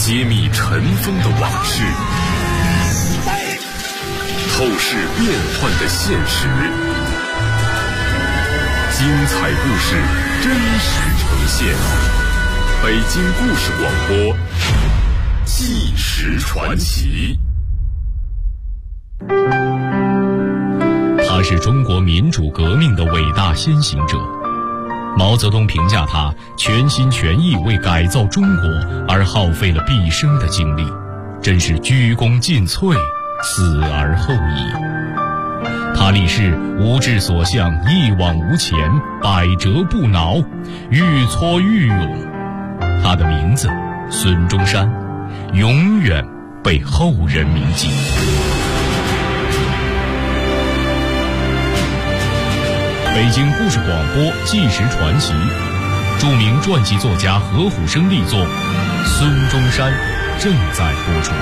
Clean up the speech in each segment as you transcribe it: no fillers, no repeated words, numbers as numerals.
揭秘尘封的往事，透视变幻的现实，精彩故事真实呈现。北京故事广播，纪实传奇。 他是中国民主革命的伟大先行者。毛泽东评价他全心全意为改造中国而耗费了毕生的精力，真是鞠躬尽瘁，死而后已。他立誓无志所向，一往无前，百折不挠，愈挫愈勇。他的名字孙中山，永远被后人铭记。北京故事广播纪实传奇，著名传记作家何虎生力作《孙中山》正在播出。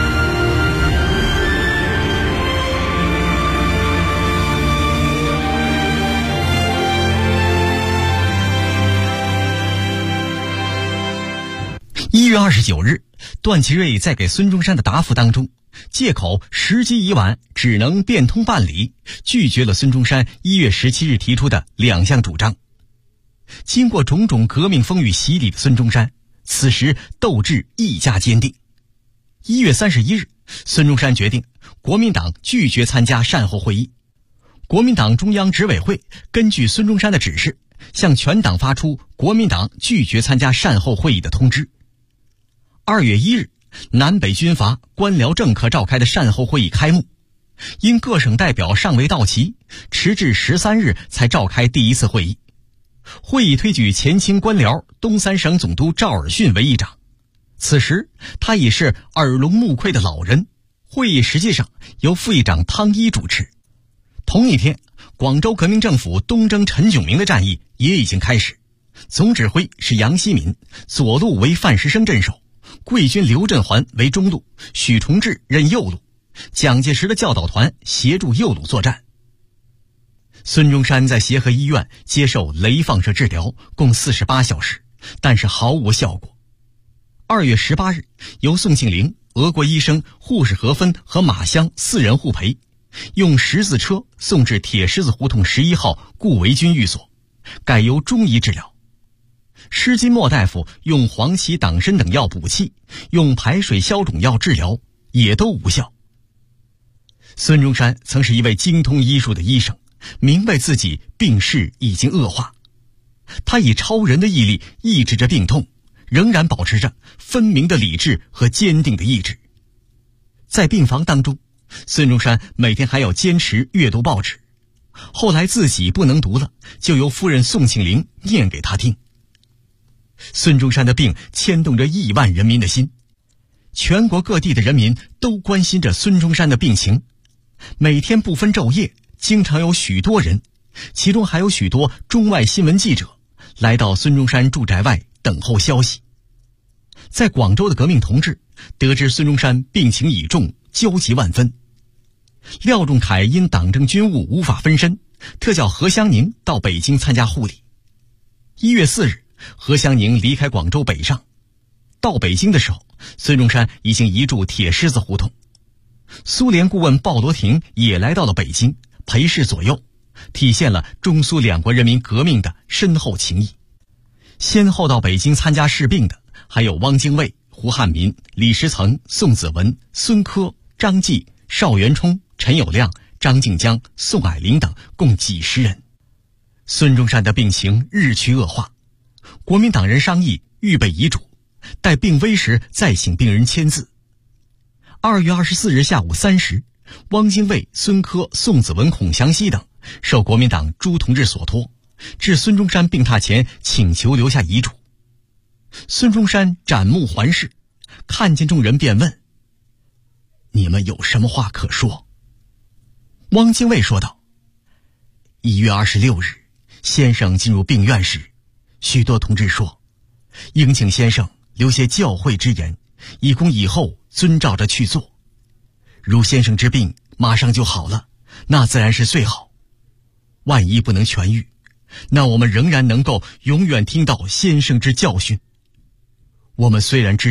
1月29日，段祺瑞在给孙中山的答复当中，借口时机已晚，只能变通办理，拒绝了孙中山1月17日提出的2项主张。经过种种革命风雨洗礼的孙中山，此时斗志愈加坚定。1月31日，孙中山决定国民党拒绝参加善后会议。国民党中央执委会根据孙中山的指示，向全党发出国民党拒绝参加善后会议的通知。2月1日，南北军阀官僚政客召开的善后会议开幕，因各省代表尚未到齐，迟至13日才召开第一次会议。会议推举前清官僚东三省总督赵尔巽为议长，此时他已是耳聋目聩的老人。会议实际上由副议长汤一主持。同一天，广州革命政府东征陈炯明的战役也已经开始，总指挥是杨希民，左路为范石生镇守，桂军刘振环为中路，许崇智任右路，蒋介石的教导团协助右路作战。孙中山在协和医院接受雷放射治疗共48小时，但是毫无效果。2月18日，由宋庆龄、俄国医生、护士何芬和马湘4人互陪，用10字车送至铁狮子胡同11号顾维钧寓所，改由中医治疗。施金默大夫用黄芪党参等药补气，用排水消肿药治疗，也都无效。孙中山曾是一位精通医术的医生，明白自己病势已经恶化，他以超人的毅力抑制着病痛，仍然保持着分明的理智和坚定的意志。在病房当中，孙中山每天还要坚持阅读报纸，后来自己不能读了，就由夫人宋庆龄念给他听。孙中山的病牵动着亿万人民的心，全国各地的人民都关心着孙中山的病情，每天不分昼夜，经常有许多人，其中还有许多中外新闻记者来到孙中山住宅外等候消息。在广州的革命同志得知孙中山病情已重，焦急万分。廖仲恺因党政军务无法分身，特叫何香凝到北京参加护理。1月4日，何香凝离开广州北上，到北京的时候，孙中山已经移驻铁狮子胡同。苏联顾问鲍罗廷也来到了北京，陪侍左右，体现了中苏两国人民革命的深厚情谊。先后到北京参加事病的还有汪精卫、胡汉民、李时曾、宋子文、孙科、张继、邵元冲、陈友谅、张静江、宋霭龄等共几十人。孙中山的病情日趋恶化，国民党人商议预备遗嘱，待病危时再请病人签字。2月24日下午3时，汪精卫、孙科、宋子文、孔祥熙等受国民党朱同志所托，至孙中山病榻前请求留下遗嘱。孙中山展目环视，看见众人便问：“你们有什么话可说？”汪精卫说道：“1月26日，先生进入病院时，许多同志说，应请先生留些教诲之言，以供以后遵照着去做。如先生之病马上就好了，那自然是最好；万一不能痊愈，那我们仍然能够永远听到先生之教训。我们虽然知道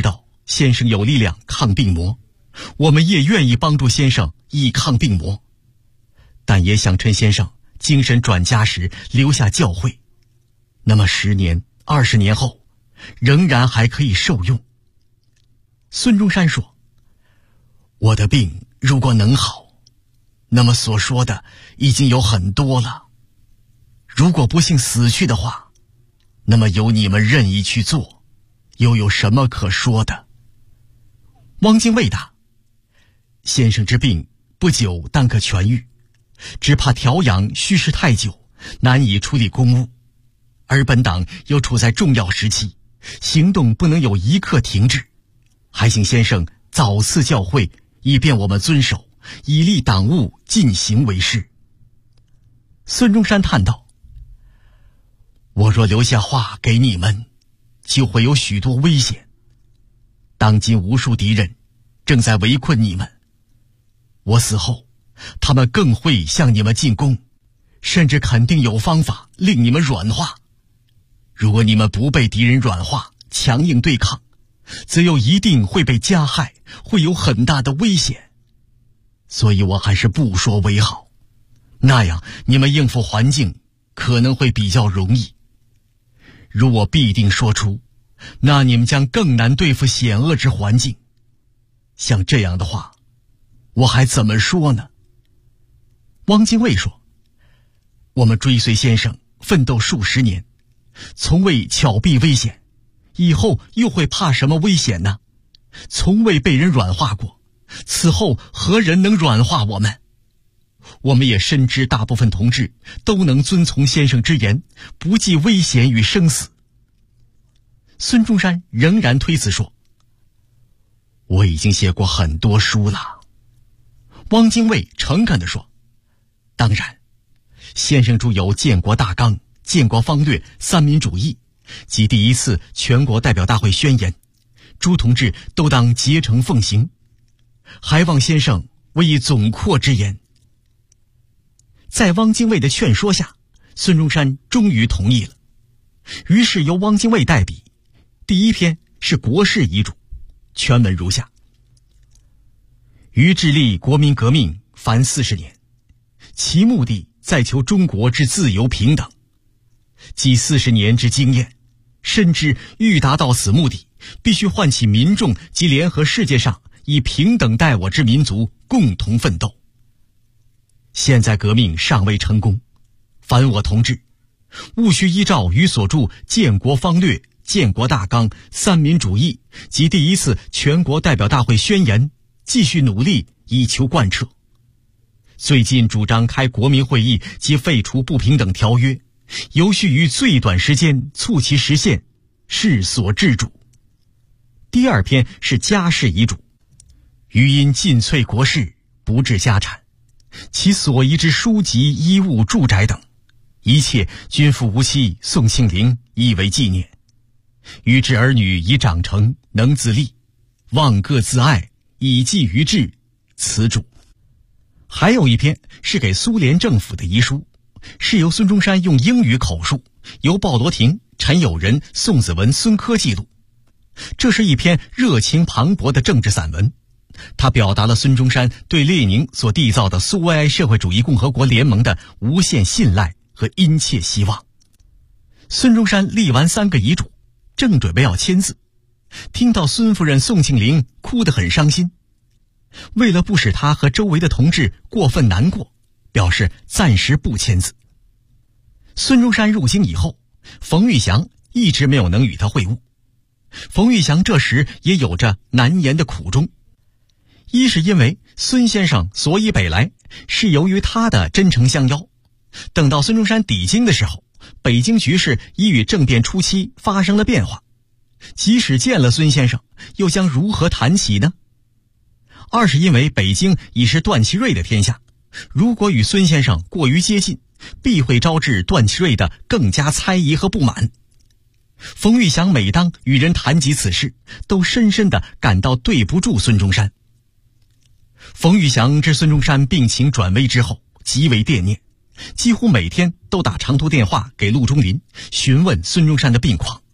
先生有力量抗病魔，我们也愿意帮助先生以抗病魔，但也想趁先生精神转佳时留下教诲，那么10年、20年后，仍然还可以受用。孙中山说：“我的病如果能好，那么所说的已经有很多了。如果不幸死去的话，那么由你们任意去做，又有什么可说的？”汪精卫答：“先生之病不久当可痊愈，只怕调养需时太久，难以处理公务，而本党又处在重要时期，行动不能有一刻停滞，还请先生早赐教诲，以便我们遵守，以利党务进行为是。”孙中山叹道：“我若留下话给你们，就会有许多危险。当今无数敌人正在围困你们，我死后，他们更会向你们进攻，甚至肯定有方法令你们软化。如果你们不被敌人软化，强硬对抗，则又一定会被加害，会有很大的危险。所以我还是不说为好，那样你们应付环境可能会比较容易。如我必定说出，那你们将更难对付险恶之环境。像这样的话，我还怎么说呢？”汪精卫说：“我们追随先生奋斗数十年，从未巧避危险，以后又会怕什么危险呢？从未被人软化过，此后何人能软化我们？我们也深知大部分同志都能遵从先生之言，不计危险与生死。”孙中山仍然推辞说：“我已经写过很多书了。”汪精卫诚恳地说：“当然，先生著有《建国大纲》《建国方略》《三民主义》及第1次全国代表大会宣言，诸同志都当竭诚奉行，还望先生为以总括之言。”在汪精卫的劝说下，孙中山终于同意了。于是由汪精卫代笔，第1篇是国事遗嘱，全文如下：“于致力国民革命凡40年，其目的在求中国之自由平等。即40年之经验，深知欲达到此目的，必须唤起民众及联合世界上以平等待我之民族共同奋斗。现在革命尚未成功，凡我同志，务须依照于所著《建国方略》《建国大纲》《三民主义》及第1次全国代表大会宣言，继续努力以求贯彻。最近主张开国民会议及废除不平等条约，尤须于最短时间促其实现，是所致主。”第2篇是家事遗嘱，余因尽瘁国事，不置家产，其所遗之书籍、衣物、住宅等，一切均付无期宋庆龄，以为纪念。余之儿女已长成，能自立，望各自爱，以继于志，此主。还有1篇是给苏联政府的遗书，是由孙中山用英语口述，由鲍罗廷、陈友仁、宋子文、孙科记录。这是一篇热情磅礴的政治散文，它表达了孙中山对列宁所缔造的苏维埃社会主义共和国联盟的无限信赖和殷切希望。孙中山立完3个遗嘱，正准备要签字，听到孙夫人宋庆龄哭得很伤心，为了不使他和周围的同志过分难过，表示暂时不签字。孙中山入京以后，冯玉祥一直没有能与他会晤。冯玉祥这时也有着难言的苦衷，一是因为孙先生所以北来，是由于他的真诚相邀，等到孙中山抵京的时候，北京局势已与政变初期发生了变化，即使见了孙先生，又将如何谈起呢？二是因为北京已是段祺瑞的天下，如果与孙先生过于接近，必会招致段祺瑞的更加猜疑和不满。冯玉祥每当与人谈及此事，都深深地感到对不住孙中山。冯玉祥知孙中山病情转危之后，极为惦念，几乎每天都打长途电话给陆中林，询问孙中山的病况，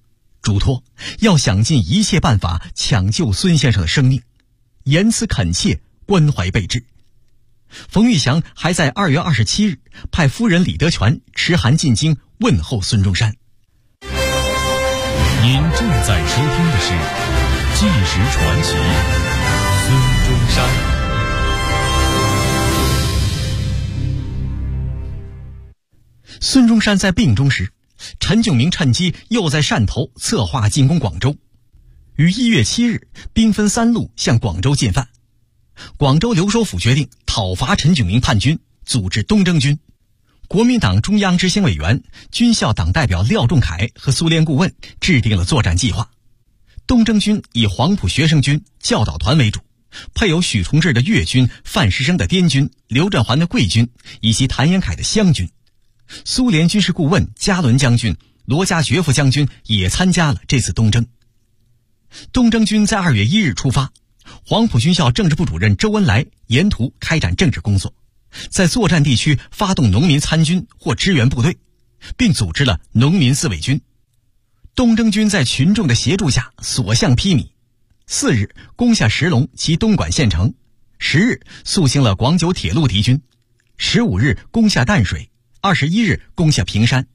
嘱托要想尽一切办法抢救孙先生的生命，言辞恳切，关怀备至。冯玉祥还在2月27日派夫人李德全持函进京问候孙中山。 您正在收听的是《纪实传奇》孙中山。 孙中山在病中时，陈炯明趁机又在汕头策划进攻广州，于1月7日兵分3路向广州进犯。广州留守府决定讨伐陈炯明叛军，组织东征军。国民党中央执行委员、军校党代表廖仲恺和苏联顾问制定了作战计划。东征军以黄埔学生军教导团为主，配有许崇智的粤军、范石生的滇军、刘振环的桂军以及谭延闿的湘军。苏联军事顾问加伦将军、罗加爵夫将军也参加了这次东征。东征军在2月1日出发，黄埔军校政治部主任周恩来沿途开展政治工作，在作战地区发动农民参军或支援部队，并组织了农民自卫军。东征军在群众的协助下所向披靡，4日攻下石龙及东莞县城，10日肃清了广九铁路敌军，15日攻下淡水，21日攻下平山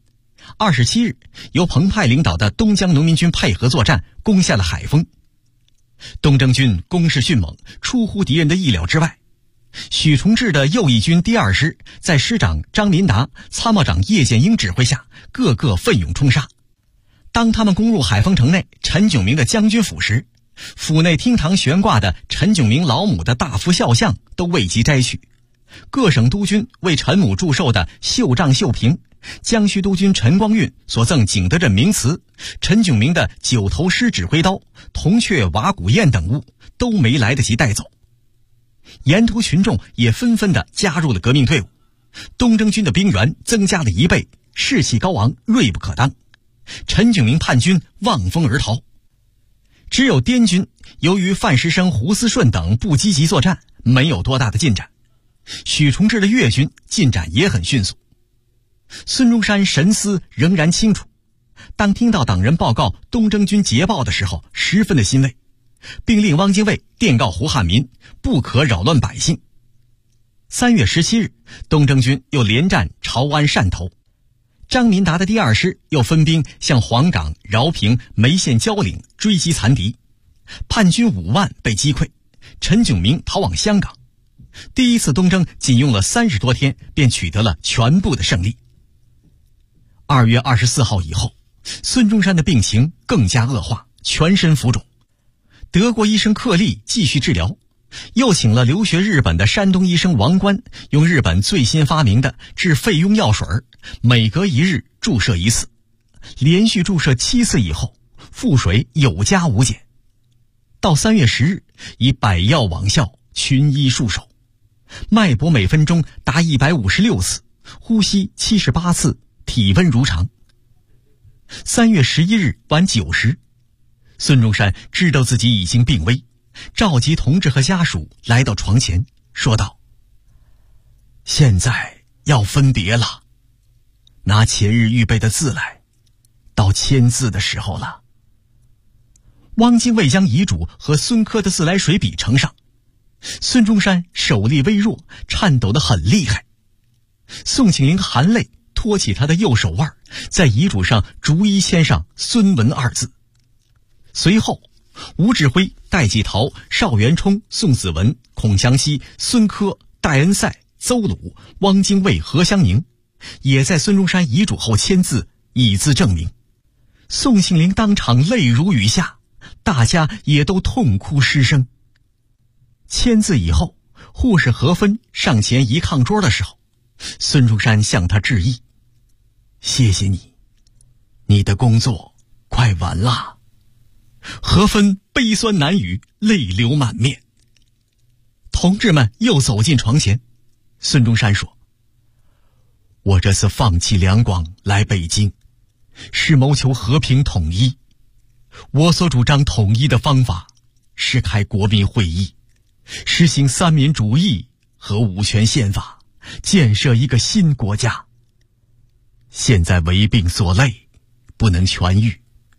，27日由彭湃领导的东江农民军配合作战，攻下了海丰。东征军攻势迅猛，出乎敌人的意料之外。许崇智的右翼军第2师在师长张民达、参谋长叶剑英指挥下，个个奋勇冲杀。当他们攻入海丰城内陈炯明的将军府时，府内厅堂悬挂的陈炯明老母的大幅肖像都未及摘去。各省督军为陈母祝寿的绣帐绣屏，江西督军陈光运所赠景德镇名词，陈炯明的9头狮指挥刀、铜雀瓦鼓砚等物都没来得及带走。沿途群众也纷纷地加入了革命队伍，东征军的兵员增加了1倍，士气高昂，锐不可当。陈炯明叛军望风而逃。只有滇军由于范石生、胡思顺等不积极作战，没有多大的进展。许崇智的粤军进展也很迅速。孙中山神思仍然清楚，当听到党人报告东征军捷报的时候，十分的欣慰，并令汪精卫电告胡汉民，不可扰乱百姓。3月17日，东征军又连战潮安、汕头。张民达的第2师又分兵向黄冈、饶平、梅县蕉岭追击残敌，叛军5万被击溃，陈炯明逃往香港。第一次东征仅用了30多天，便取得了全部的胜利。2月24号以后，孙中山的病情更加恶化，全身浮肿。德国医生克利继续治疗，又请了留学日本的山东医生王冠，用日本最新发明的治肺痈药水，每隔1日注射1次，连续注射7次以后，腹水有加无减。到3月10日，以百药网效，群医束手，脉搏每分钟达156次，呼吸78次，体温如常。3月11日晚9时，孙中山知道自己已经病危，召集同志和家属来到床前，说道：“现在要分别了，拿前日预备的字来，到签字的时候了。”汪精卫将遗嘱和孙科的自来水笔呈上，孙中山手力微弱，颤抖得很厉害。宋庆龄含泪托起他的右手腕，在遗嘱上逐一签上孙文2字。随后吴志辉、戴季陶、邵元冲、宋子文、孔祥熙、孙科、戴恩赛、邹鲁、汪精卫、何香凝也在孙中山遗嘱后签字，以资证明。宋庆龄当场泪如雨下，大家也都痛哭失声。签字以后，护士何芬上前移炕桌的时候，孙中山向他致意：“谢谢你，你的工作快完了。”何芬悲酸难语，泪流满面。同志们又走进床前，孙中山说：“我这次放弃两广来北京，是谋求和平统一。我所主张统一的方法是开国民会议，实行三民主义和五权宪法，建设一个新国家。现在为病所累，不能痊愈，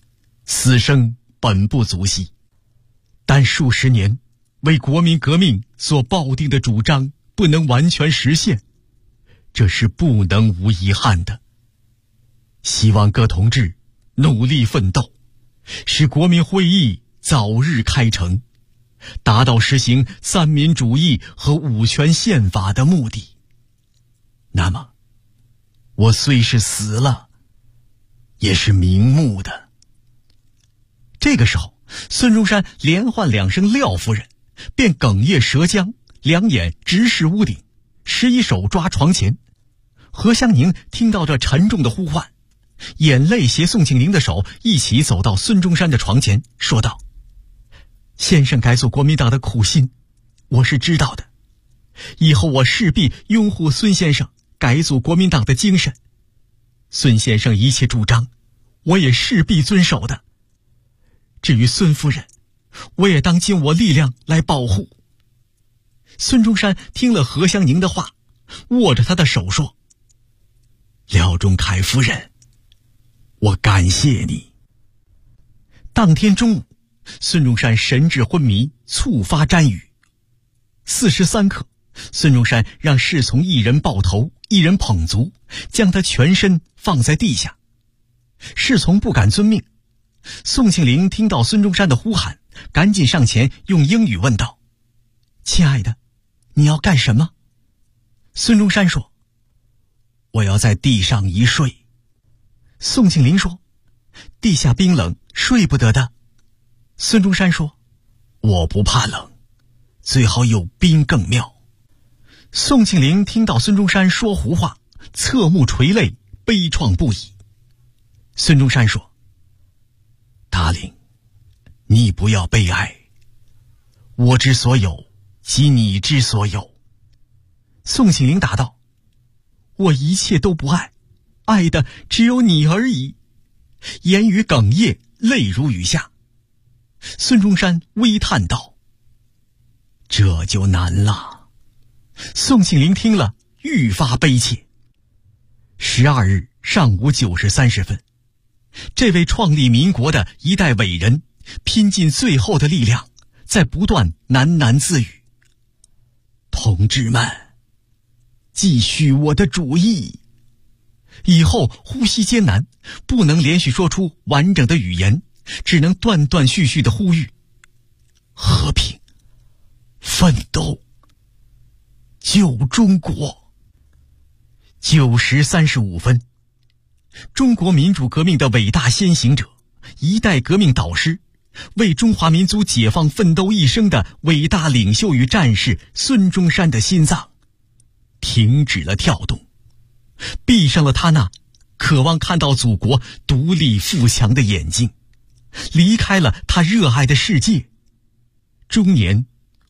此生本不足惜，但数十年为国民革命所抱定的主张不能完全实现，这是不能无遗憾的。希望各同志努力奋斗，使国民会议早日开成，达到实行三民主义和五权宪法的目的。那么，我虽是死了，也是瞑目的。这个时候，孙中山连唤2声廖夫人，便哽咽舌僵，两眼直视屋顶，11手抓床前。何香凝听到这沉重的呼唤，眼泪携宋庆龄的手一起走到孙中山的床前，说道：先生改组国民党的苦心，我是知道的，以后我势必拥护孙先生改组国民党的精神，孙先生一切主张，我也势必遵守的。至于孙夫人，我也当尽我力量来保护。孙中山听了何香凝的话，握着她的手说：廖仲恺夫人，我感谢你。当天中午，孙中山神志昏迷，猝发瞻语。43刻，孙中山让侍从一人抱头，一人捧足，将他全身放在地下。侍从不敢遵命。宋庆龄听到孙中山的呼喊，赶紧上前用英语问道：亲爱的，你要干什么？孙中山说：我要在地上一睡。宋庆龄说：地下冰冷，睡不得的。孙中山说：我不怕冷，最好有冰更妙。宋庆龄听到孙中山说胡话，侧目垂泪，悲怆不已。孙中山说：达令，你不要悲哀，我之所有即你之所有。宋庆龄答道：我一切都不爱，爱的只有你而已。言语哽咽，泪如雨下。孙中山微叹道：这就难了。宋庆龄听了愈发悲切。12日上午9时30分，这位创立民国的一代伟人拼尽最后的力量，在不断喃喃自语：同志们，继续我的主义。以后呼吸艰难，不能连续说出完整的语言，只能断断续续的呼吁：和平，奋斗，救中国。9时35分，中国民主革命的伟大先行者，一代革命导师，为中华民族解放奋斗一生的伟大领袖与战士孙中山的心脏停止了跳动，闭上了他那渴望看到祖国独立富强的眼睛，离开了他热爱的世界，终年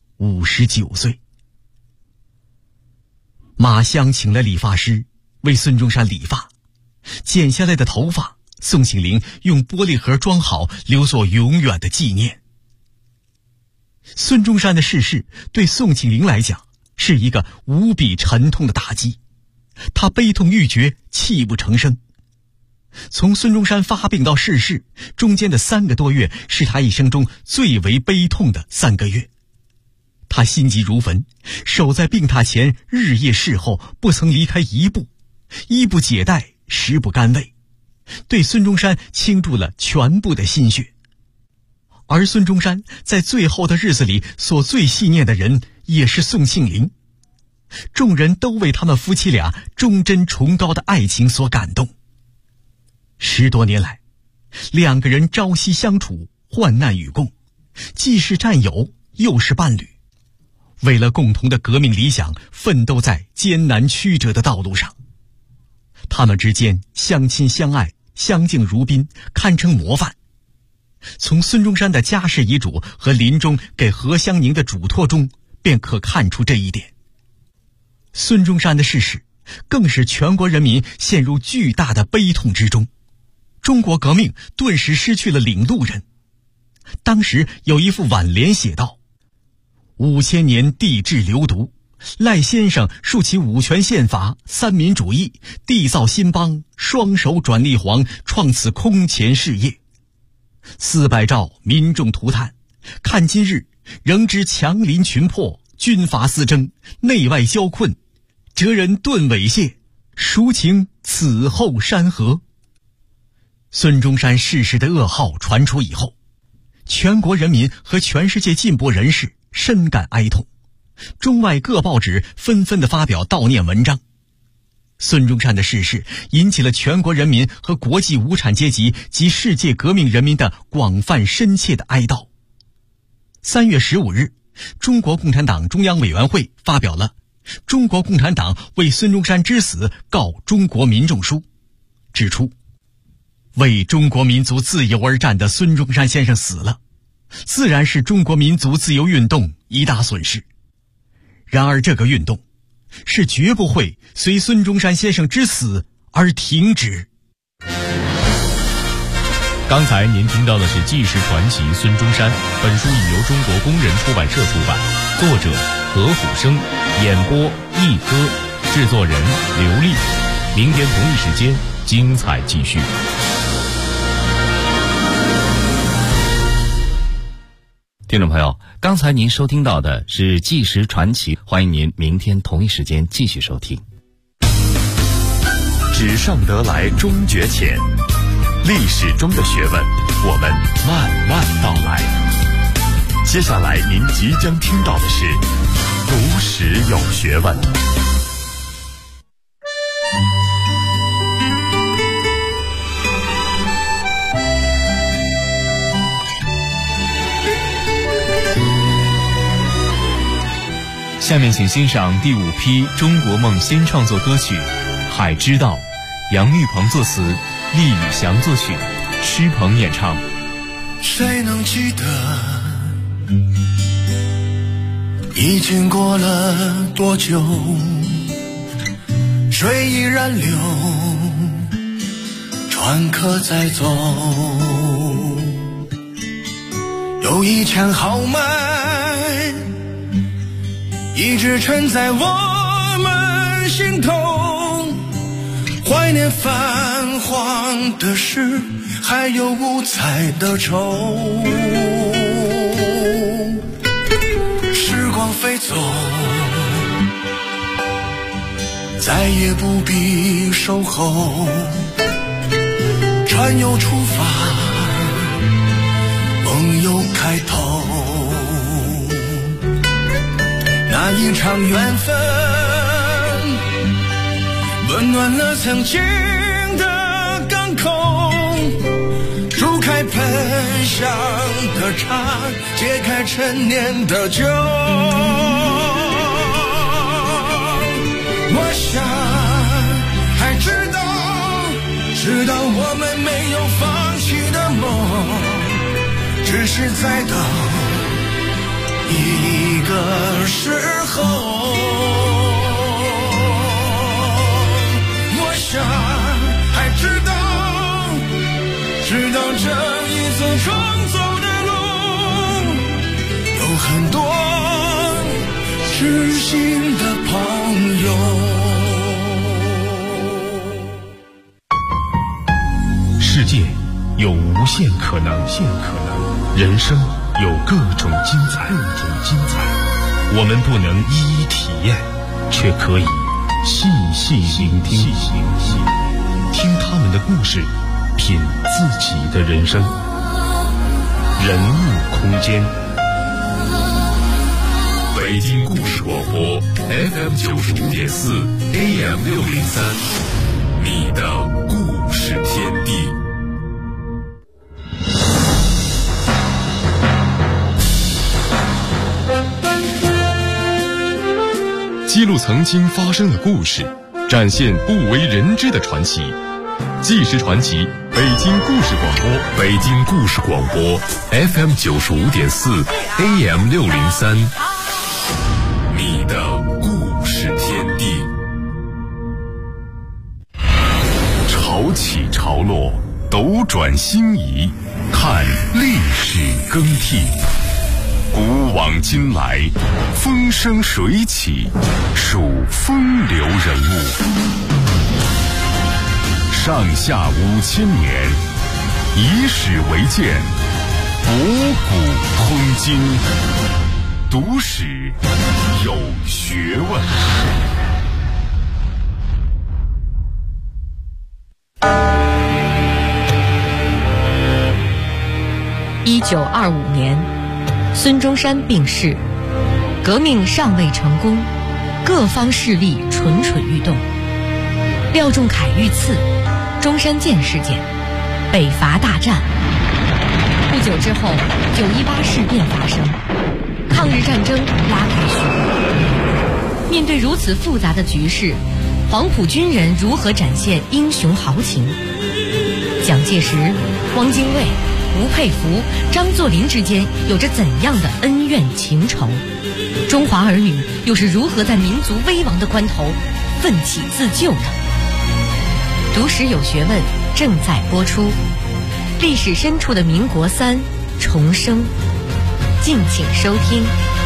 59岁。马湘请了理发师为孙中山理发，剪下来的头发，宋庆龄用玻璃盒装好，留作永远的纪念。孙中山的逝世对宋庆龄来讲是一个无比沉痛的打击，他悲痛欲绝，泣不成声。从孙中山发病到逝世，中间的3个多月是他一生中最为悲痛的3个月。他心急如焚，守在病榻前，日夜侍候，不曾离开一步，衣不解带，食不甘味，对孙中山倾注了全部的心血。而孙中山在最后的日子里所最细念的人也是宋庆龄，众人都为他们夫妻俩忠贞崇高的爱情所感动。10多年来，2个人朝夕相处，患难与共，既是战友又是伴侣，为了共同的革命理想奋斗在艰难曲折的道路上。他们之间相亲相爱，相敬如宾，堪称模范。从孙中山的家世遗嘱和临终给何香凝的嘱托中便可看出这一点。孙中山的逝世更使全国人民陷入巨大的悲痛之中，中国革命顿时失去了领路人。当时有一副挽联写道：5000年帝制流毒，赖先生树起五权宪法、三民主义，缔造新邦，双手转立皇，创此空前事业。 400兆民众涂炭，看今日仍知强邻群破，军阀私争，内外交困，哲人顿猥亵，孰情此后山河？孙中山逝世的噩耗传出以后，全国人民和全世界进步人士深感哀痛，中外各报纸纷纷地发表悼念文章。孙中山的逝世引起了全国人民和国际无产阶级及世界革命人民的广泛深切的哀悼。3月15日，中国共产党中央委员会发表了《中国共产党为孙中山之死告中国民众书》，指出为中国民族自由而战的孙中山先生死了，自然是中国民族自由运动一大损失。然而这个运动是绝不会随孙中山先生之死而停止。 刚才您听到的是纪实传奇孙中山，本书已由中国工人出版社出版，作者何虎生，演播一哥，制作人刘丽。明天同一时间精彩继续。 听众朋友，刚才您收听到的是纪实传奇，欢迎您明天同一时间继续收听。 纸上得来终觉浅，历史中的学问我们慢慢道来。接下来您即将听到的是读史有学问。 下面请欣赏第5批中国梦新创作歌曲《海之道》，杨玉鹏作词，厉宇翔作曲，施鹏演唱。 谁能记得已经过了多久，水依然流，船可再走，有一腔豪迈一直沉在我们心头，怀念泛黄的诗，还有五彩的愁。时光飞走，再也不必守候，船又出发，梦又开头。那一场缘分温暖了曾经的港口，煮开喷香的茶，解开陈年的酒。我想还知道我们没有放弃的梦，只是在等一个时候。我想还知道这一次创走的路，有很多知心的朋友。 世界有无限可能，人生有各种精彩。我们不能一一体验，却可以细细聆听，听他们的故事，品自己的人生。人物空间， 北京故事广播 FM95.4 AM603，你的故事天地。记录曾经发生的故事，展现不为人知的传奇。纪实传奇，北京故事广播，北京故事广播 FM95.4 AM603，你的故事天地。潮起潮落，斗转星移，看历史更替。古往今来，风生水起，数风流人物。上下5000年， 以史为鉴，博古通今，读史有学问。 1925年，孙中山病逝，革命尚未成功，各方势力蠢蠢欲动。廖仲恺遇刺，中山舰事件，北伐大战。不久之后，9·18事变发生，抗日战争拉开序幕。面对如此复杂的局势，黄埔军人如何展现英雄豪情？蒋介石、汪精卫、吴佩孚、张作霖之间有着怎样的恩怨情仇？中华儿女又是如何在民族危亡的关头奋起自救呢？读史有学问正在播出，历史深处的民国3重生，敬请收听。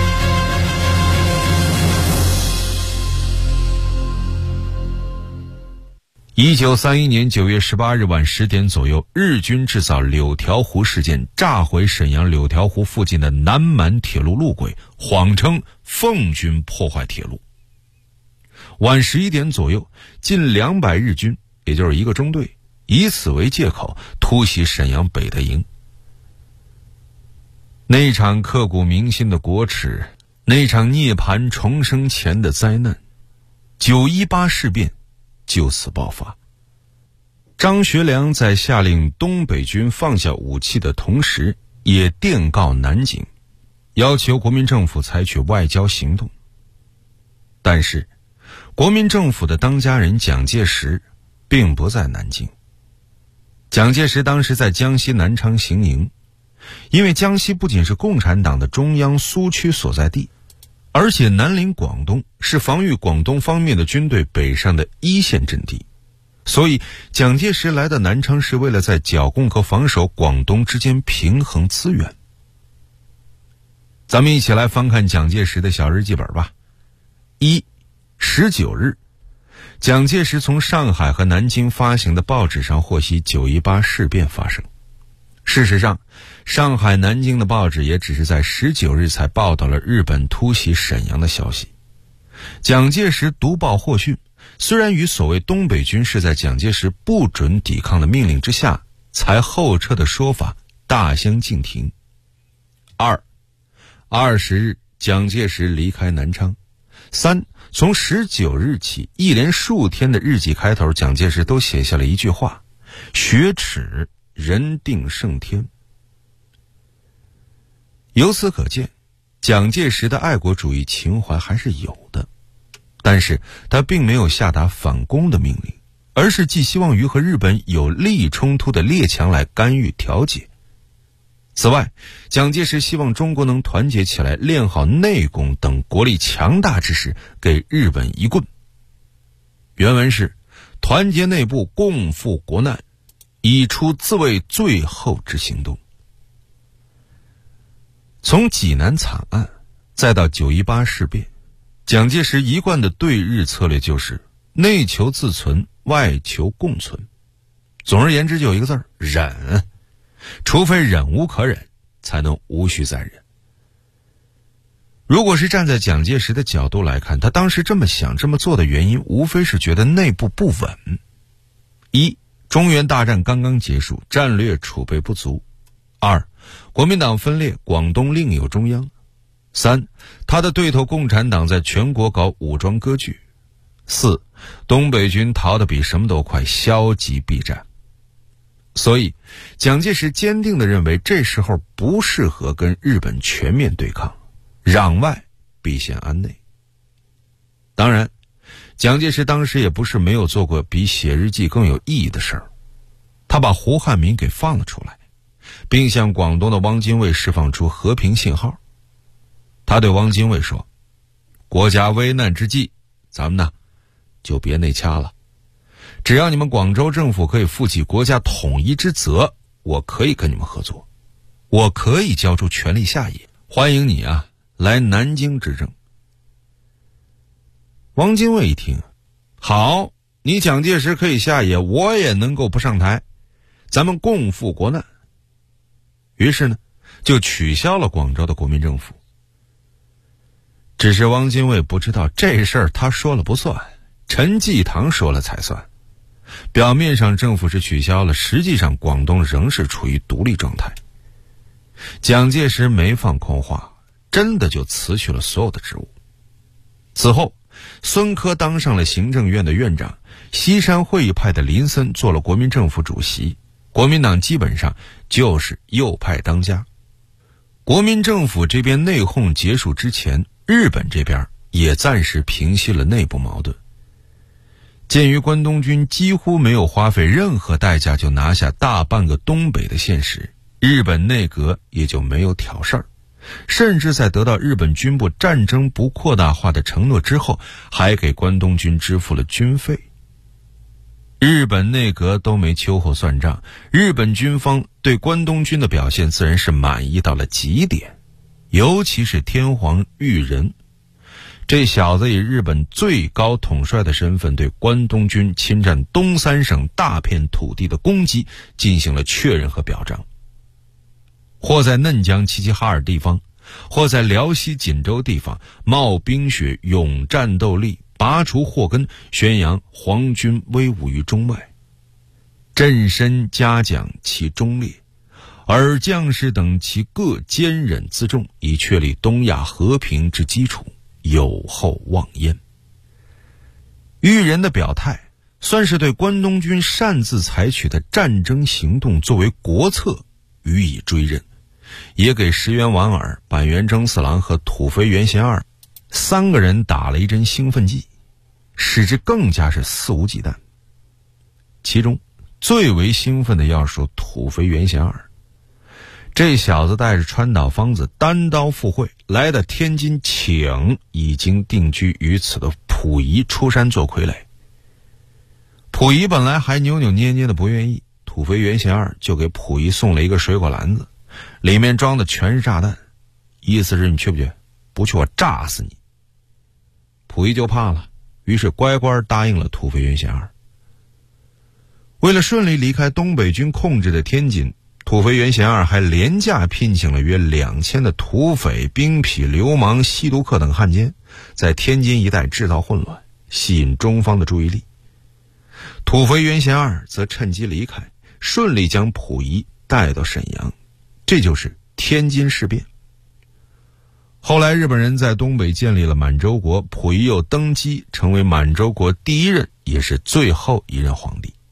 1931年9月18日晚10点左右，日军制造柳条湖事件，炸毁沈阳柳条湖附近的南满铁路路轨，谎称奉军破坏铁路。晚11点左右，近200日军，也就是一个中队，以此为借口突袭沈阳北的营。那场刻骨铭心的国耻，那场涅槃重生前的灾难，9·18事变就此爆发。张学良在下令东北军放下武器的同时，也电告南京，要求国民政府采取外交行动。但是国民政府的当家人蒋介石并不在南京。蒋介石当时在江西南昌行营，因为江西不仅是共产党的中央苏区所在地，而且南临广东，是防御广东方面的军队北上的一线阵地，所以蒋介石来到南昌是为了在剿共和防守广东之间平衡资源。咱们一起来翻看蒋介石的小日记本吧。19日，蒋介石从上海和南京发行的报纸上获悉9·18事变发生。事实上，上海、南京的报纸也只是在19日才报道了日本突袭沈阳的消息。蒋介石读报获讯，虽然与所谓东北军是在蒋介石不准抵抗的命令之下才后撤的说法大相径庭。20日，蒋介石离开南昌。从19日起，一连数天的日记开头，蒋介石都写下了一句话：雪耻，人定胜天。由此可见，蒋介石的爱国主义情怀还是有的，但是他并没有下达反攻的命令，而是寄希望于和日本有利益冲突的列强来干预调解。此外，蒋介石希望中国能团结起来，练好内功，等国力强大之时给日本一棍。原文是：团结内部，共赴国难，以出自卫最后之行动。从济南惨案再到9·18事变，蒋介石一贯的对日策略就是内求自存，外求共存。总而言之，就有一个字儿：忍。除非忍无可忍，才能无需再忍。如果是站在蒋介石的角度来看，他当时这么想这么做的原因，无非是觉得内部不稳。中原大战刚刚结束，战略储备不足。国民党分裂，广东另有中央。他的对头共产党在全国搞武装割据。东北军逃得比什么都快，消极避战。所以蒋介石坚定地认为，这时候不适合跟日本全面对抗，攘外必先安内。当然，蒋介石当时也不是没有做过比写日记更有意义的事儿，他把胡汉民给放了出来，并向广东的汪精卫释放出和平信号。他对汪精卫说：国家危难之际，咱们呢就别内掐了，只要你们广州政府可以负起国家统一之责，我可以跟你们合作，我可以交出权力下野，欢迎你来南京执政。汪精卫一听，好，你蒋介石可以下野，我也能够不上台， 咱们共赴国难。于是呢，就取消了广州的国民政府。只是汪精卫不知道这事儿他说了不算，陈济棠说了才算。表面上政府是取消了，实际上广东仍是处于独立状态。蒋介石没放空话，真的就辞去了所有的职务。此后，孙科当上了行政院的院长，西山会议派的林森做了国民政府主席，国民党基本上就是右派当家。国民政府这边内讧结束之前，日本这边也暂时平息了内部矛盾。鉴于关东军几乎没有花费任何代价就拿下大半个东北的现实，日本内阁也就没有挑事儿，甚至在得到日本军部战争不扩大化的承诺之后，还给关东军支付了军费。日本内阁都没秋后算账，日本军方对关东军的表现自然是满意到了极点，尤其是天皇裕仁，这小子以日本最高统帅的身份对关东军侵占东三省大片土地的攻击进行了确认和表彰。或在嫩江齐齐哈尔地方，或在辽西锦州地方冒冰雪勇战斗力，拔除祸根，宣扬皇军威武于中外，朕身嘉奖其忠烈，而将士等其各坚忍自重，以确立东亚和平之基础，有后望焉。裕仁的表态算是对关东军擅自采取的战争行动作为国策予以追认，也给石原莞尔、板垣征四郎和土肥原贤二三个人打了一针兴奋剂，使之更加是肆无忌惮。其中最为兴奋的要数土肥原贤二，这小子带着川岛芳子单刀赴会，来到天津请已经定居于此的溥仪出山做傀儡。溥仪本来还扭扭捏捏的不愿意，土肥原贤二就给溥仪送了一个水果篮子，里面装的全是炸弹，意思是你去不去？不去我炸死你。溥仪就怕了，于是乖乖答应了土肥原贤二。为了顺利离开东北军控制的天津，土肥原贤二还廉价聘请了约2000的土匪、兵痞、流氓、吸毒客等汉奸，在天津一带制造混乱，吸引中方的注意力。土肥原贤二则趁机离开，顺利将溥仪带到沈阳，这就是天津事变。后来日本人在东北建立了满洲国，溥仪又登基成为满洲国第一任也是最后一任皇帝。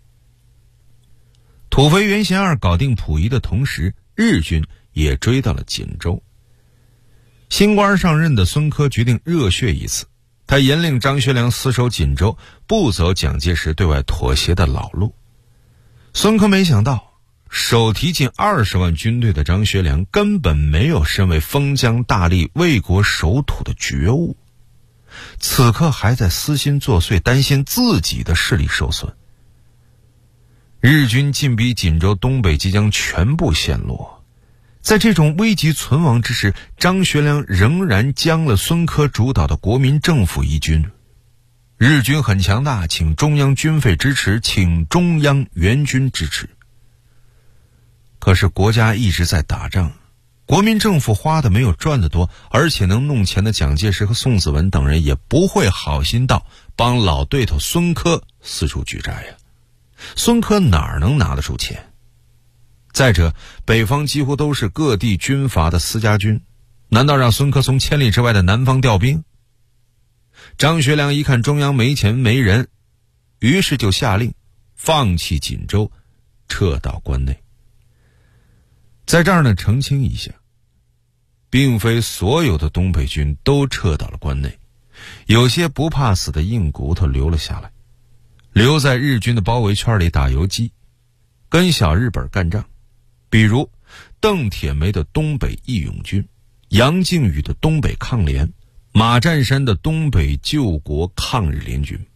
土肥原贤二搞定溥仪的同时，日军也追到了锦州。新官上任的孙科决定热血一次，他严令张学良死守锦州，不走蒋介石对外妥协的老路。孙科没想到，手提近20万军队的张学良根本没有身为封疆大吏、为国守土的觉悟，此刻还在私心作祟，担心自己的势力受损。日军进逼锦州东北即将全部陷落，在这种危急存亡之时，张学良仍然将了孙科主导的国民政府一军。日军很强大，请中央军费支持，请中央援军支持。可是国家一直在打仗，国民政府花的没有赚的多，而且能弄钱的蒋介石和宋子文等人也不会好心到帮老对头孙科四处举债呀。孙科哪儿能拿得出钱？再者，北方几乎都是各地军阀的私家军，难道让孙科从千里之外的南方调兵？张学良一看中央没钱没人，于是就下令放弃锦州，撤到关内。在这儿呢，澄清一下，并非所有的东北军都撤到了关内，有些不怕死的硬骨头留了下来，留在日军的包围圈里打游击，跟小日本干仗。比如邓铁梅的东北义勇军，杨靖宇的东北抗联，马占山的东北救国抗日联军。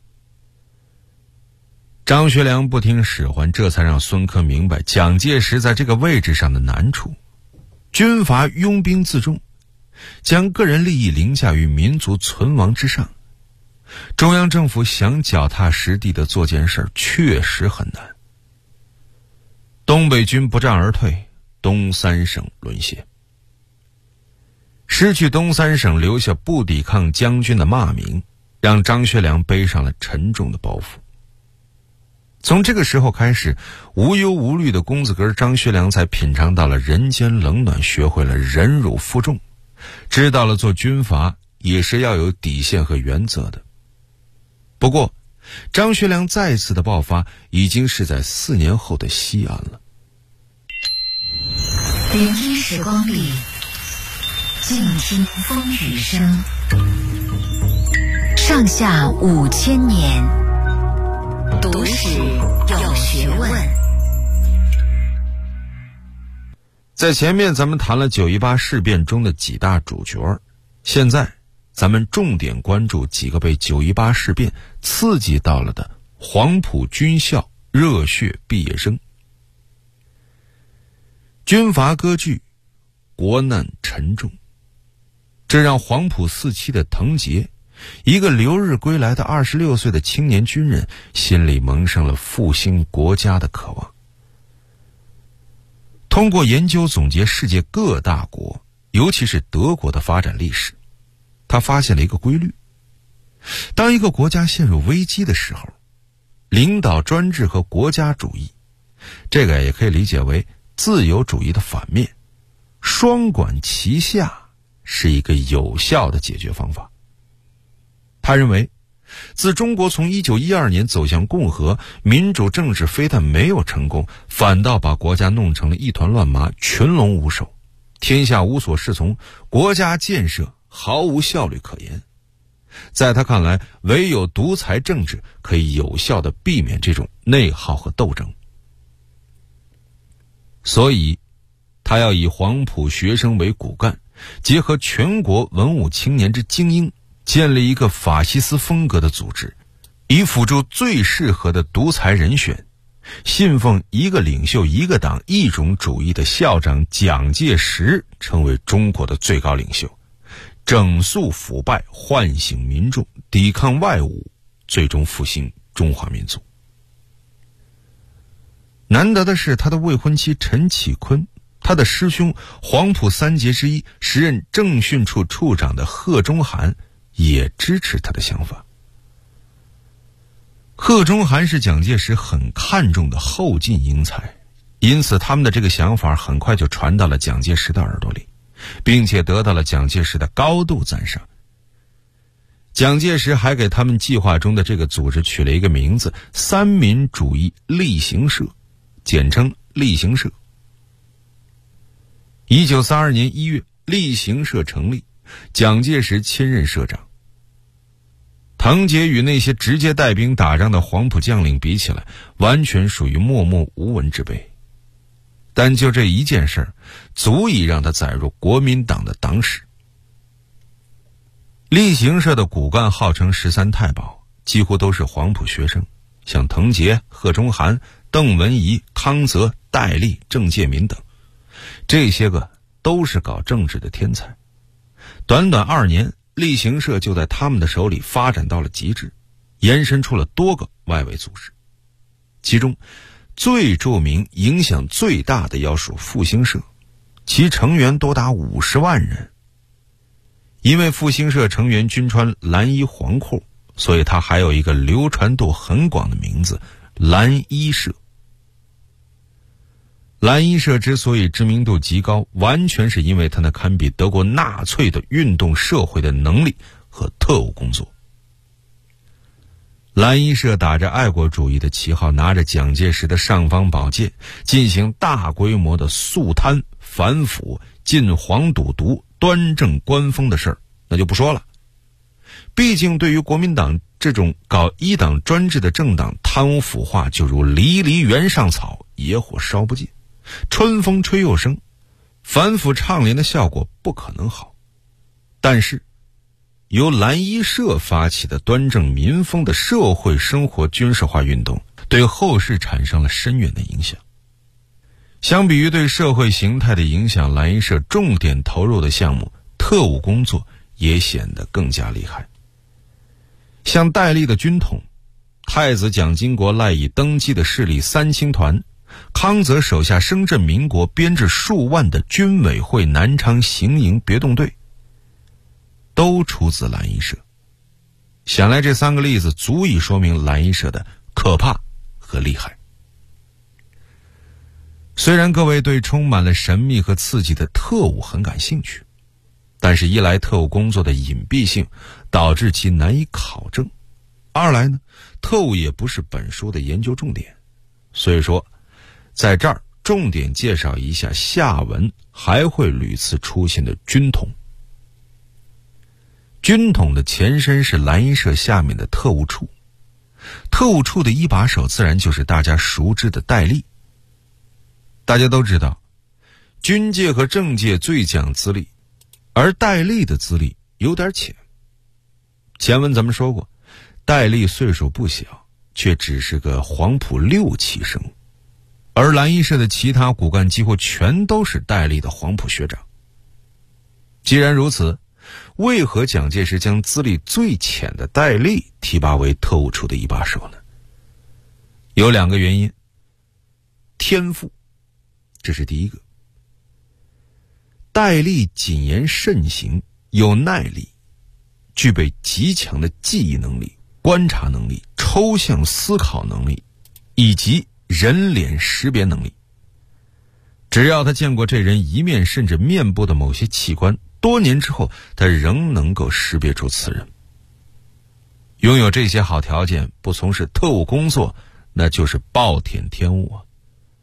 张学良不听使唤，这才让孙科明白蒋介石在这个位置上的难处。军阀拥兵自重，将个人利益凌驾于民族存亡之上，中央政府想脚踏实地的做件事确实很难。 东北军不战而退，东三省沦陷。失去东三省留下不抵抗将军的骂名，让张学良背上了沉重的包袱。从这个时候开始，无忧无虑的公子哥张学良才品尝到了人间冷暖，学会了忍辱负重，知道了做军阀也是要有底线和原则的。不过张学良再次的爆发已经是在4年后的西安了。 聆听时光里，静听风雨声，上下5000年，读史有学问。 在前面咱们谈了918事变中的几大主角，现在咱们重点关注几个被918事变刺激到了的黄埔军校热血毕业生。军阀割据，国难沉重，这让黄埔4期的滕杰，一个留日归来的26岁的青年军人，心里萌生了复兴国家的渴望。通过研究总结世界各大国，尤其是德国的发展历史，他发现了一个规律：当一个国家陷入危机的时候，领导专制和国家主义，这个也可以理解为自由主义的反面，双管齐下是一个有效的解决方法。他认为，自中国从1912年走向共和，民主政治非但没有成功，反倒把国家弄成了一团乱麻，群龙无首，天下无所适从，国家建设毫无效率可言。在他看来，唯有独裁政治可以有效地避免这种内耗和斗争。所以他要以黄埔学生为骨干，结合全国文武青年之精英，建立一个法西斯风格的组织，以辅助最适合的独裁人选，信奉一个领袖一个党一种主义的校长蒋介石成为中国的最高领袖，整肃腐败，唤醒民众，抵抗外侮，最终复兴中华民族。难得的是，他的未婚妻陈启坤，他的师兄黄埔3杰之一，时任政训处处长的贺中涵也支持他的想法。贺中涵是蒋介石很看重的后进英才，因此他们的这个想法很快就传到了蒋介石的耳朵里，并且得到了蒋介石的高度赞赏。蒋介石还给他们计划中的这个组织取了一个名字：三民主义力行社，简称力行社。1932年1月，力行社成立，蒋介石亲任社长。滕杰与那些直接带兵打仗的黄埔将领比起来，完全属于默默无闻之辈。但就这一件事，足以让他载入国民党的党史。力行社的骨干号称13太保，几乎都是黄埔学生，像滕杰、贺中涵、邓文仪、康泽、戴笠、郑介民等，这些个都是搞政治的天才。短短2年，力行社就在他们的手里发展到了极致，延伸出了多个外围组织。其中最著名、影响最大的要数复兴社，其成员多达50万人。因为复兴社成员均穿蓝衣黄裤，所以它还有一个流传度很广的名字——蓝衣社。蓝衣社之所以知名度极高，完全是因为它那堪比德国纳粹的运动社会的能力和特务工作。蓝衣社打着爱国主义的旗号，拿着蒋介石的尚方宝剑，进行大规模的肃贪、反腐、禁黄赌毒、端正官风的事儿，那就不说了。毕竟对于国民党这种搞一党专制的政党，贪污腐化就如离离原上草，野火烧不尽，春风吹又生，反腐倡廉的效果不可能好。但是由蓝衣社发起的端正民风的社会生活军事化运动，对后世产生了深远的影响。相比于对社会形态的影响，蓝衣社重点投入的项目特务工作也显得更加厉害。像戴笠的军统、太子蒋经国赖以登基的势力三青团， 康泽手下声震民国、编制数万的军委会南昌行营别动队，都出自蓝衣社。想来这3个例子足以说明蓝衣社的可怕和厉害。虽然各位对充满了神秘和刺激的特务很感兴趣，但是一来特务工作的隐蔽性导致其难以考证，二来呢，特务也不是本书的研究重点，所以说在这儿重点介绍一下下文还会屡次出现的军统。军统的前身是蓝衣社下面的特务处，特务处的一把手自然就是大家熟知的戴笠。大家都知道，军界和政界最讲资历，而戴笠的资历有点浅。前文咱们说过，戴笠岁数不小，却只是个黄埔6期生，而蓝衣社的其他骨干几乎全都是戴笠的黄埔学长。既然如此，为何蒋介石将资历最浅的戴笠提拔为特务处的一把手呢？有2个原因。天赋，这是第一个。戴笠谨言慎行，有耐力，具备极强的记忆能力、观察能力、抽象思考能力以及人脸识别能力。只要他见过这人一面甚至面部的某些器官，多年之后他仍能够识别出此人。拥有这些好条件，不从事特务工作，那就是暴殄天物啊。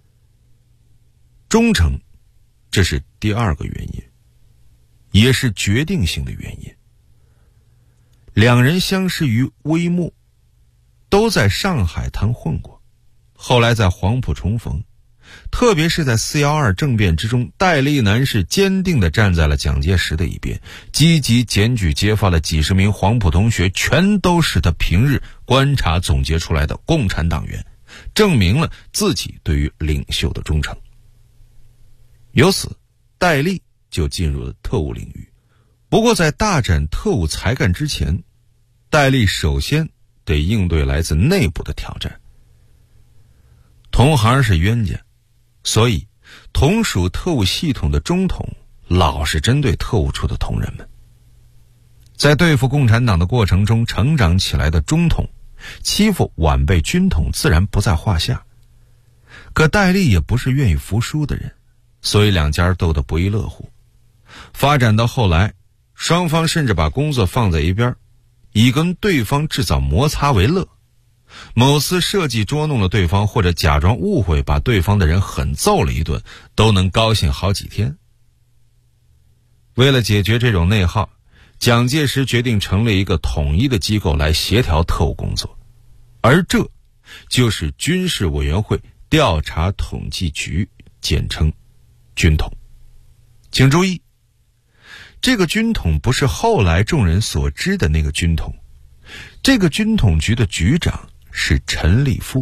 忠诚，这是第2个原因，也是决定性的原因。2人相识于微末，都在上海滩混过，后来在黄埔重逢。特别是在412政变之中，戴笠男士坚定地站在了蒋介石的一边，积极检举揭发了几10名黄埔同学，全都是他平日观察总结出来的共产党员，证明了自己对于领袖的忠诚。由此，戴笠就进入了特务领域。不过在大展特务才干之前，戴笠首先得应对来自内部的挑战。同行是冤家，所以同属特务系统的中统老是针对特务处的同仁们。在对付共产党的过程中成长起来的中统，欺负晚辈军统自然不在话下。可戴笠也不是愿意服输的人，所以2家斗得不亦乐乎。发展到后来，双方甚至把工作放在一边，以跟对方制造摩擦为乐。某次设计捉弄了对方，或者假装误会把对方的人狠揍了一顿，都能高兴好几天。为了解决这种内耗，蒋介石决定成立一个统一的机构来协调特务工作，而这就是军事委员会调查统计局，简称军统。请注意，这个军统不是后来众人所知的那个军统，这个军统局的局长是陈立夫。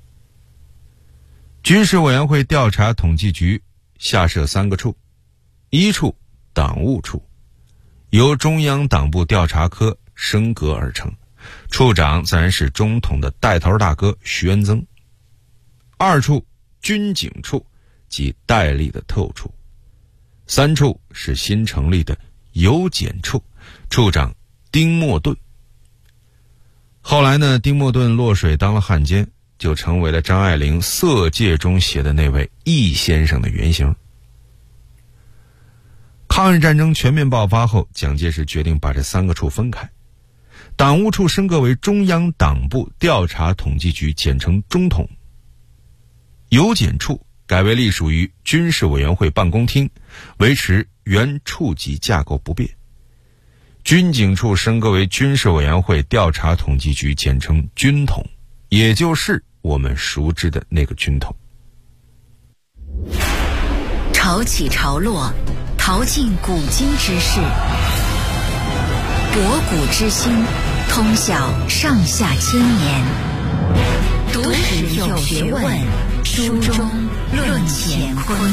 军事委员会调查统计局下设3个处，一处党务处，由中央党部调查科升格而成，处长自然是中统的带头大哥徐恩曾。2处军警处，即戴笠的特务处。3处是新成立的邮检处，处长丁默顿。后来呢，丁默顿落水当了汉奸，就成为了张爱玲《色戒》中写的那位易先生的原型。抗日战争全面爆发后，蒋介石决定把这3个处分开，党务处升格为中央党部调查统计局，简称中统。邮检处改为隶属于军事委员会办公厅，维持原处级架构不变。军警处升格为军事委员会调查统计局，简称军统，也就是我们熟知的那个军统。 潮起潮落，淘尽古今之事，博古之今，通晓上下千年。读史有学问，书中论乾坤。